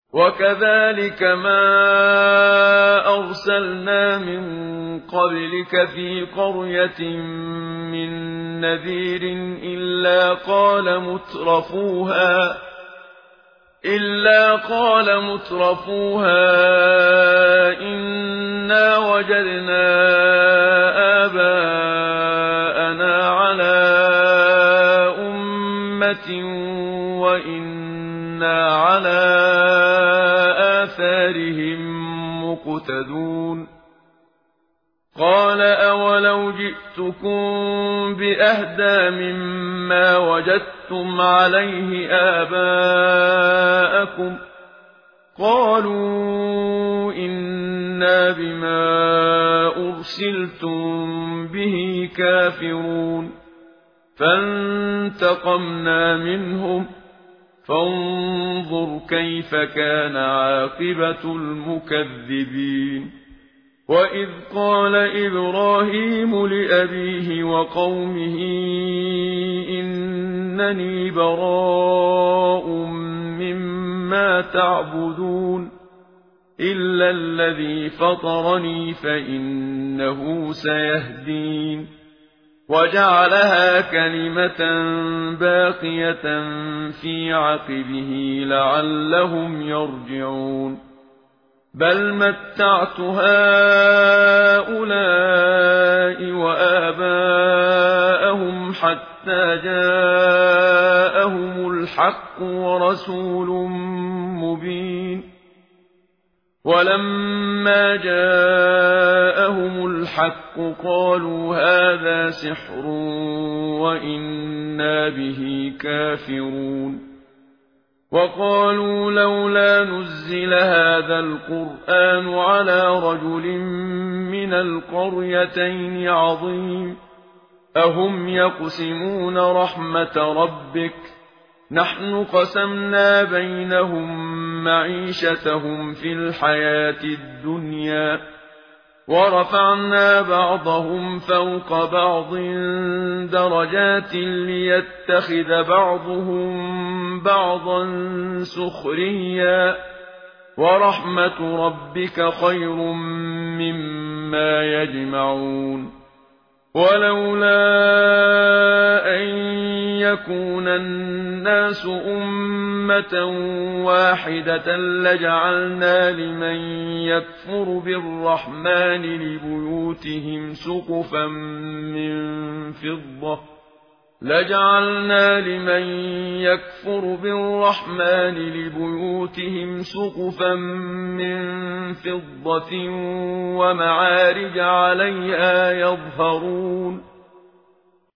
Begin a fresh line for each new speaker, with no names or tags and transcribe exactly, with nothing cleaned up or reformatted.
وكذلك ما أرسلنا من قبلك في قرية من نذير إلا قال مترفوها إلا قال مترفوها إنا وجدنا آباءنا على أمة وإنا على آثارهم مقتدون قال أولو جئتكم بأهدى مما وجدتم عليه آباءكم قالوا إنا بما أرسلتم به كافرون فانتقمنا منهم فانظر كيف كان عاقبة المكذبين وإذ قال إبراهيم لأبيه وقومه إنني براء مما تعبدون إلا الذي فطرني فإنه سيهدين وجعلها كلمة باقية في عقبه لعلهم يرجعون بل متعت هؤلاء وآباءهم حتى جاءهم الحق ورسول مبين ولما جاءهم الحق قالوا هذا سحر وإنا به كافرون وقالوا لولا نزل هذا القرآن على رجل من القريتين عظيم أهم يقسمون رحمة ربك نحن قسمنا بينهم معيشتهم في الحياة الدنيا ورفعنا بعضهم فوق بعض درجات ليتخذ بعضهم بعضا سخريا ورحمة ربك خير مما يجمعون ولولا أن يكون الناس أمة واحدة لجعلنا لمن يكفر بالرحمن لبيوتهم سقفا من فضة لجعلنا لمن يكفر بالرحمن لبيوتهم سقفا من فضة ومعارج عليها يظهرون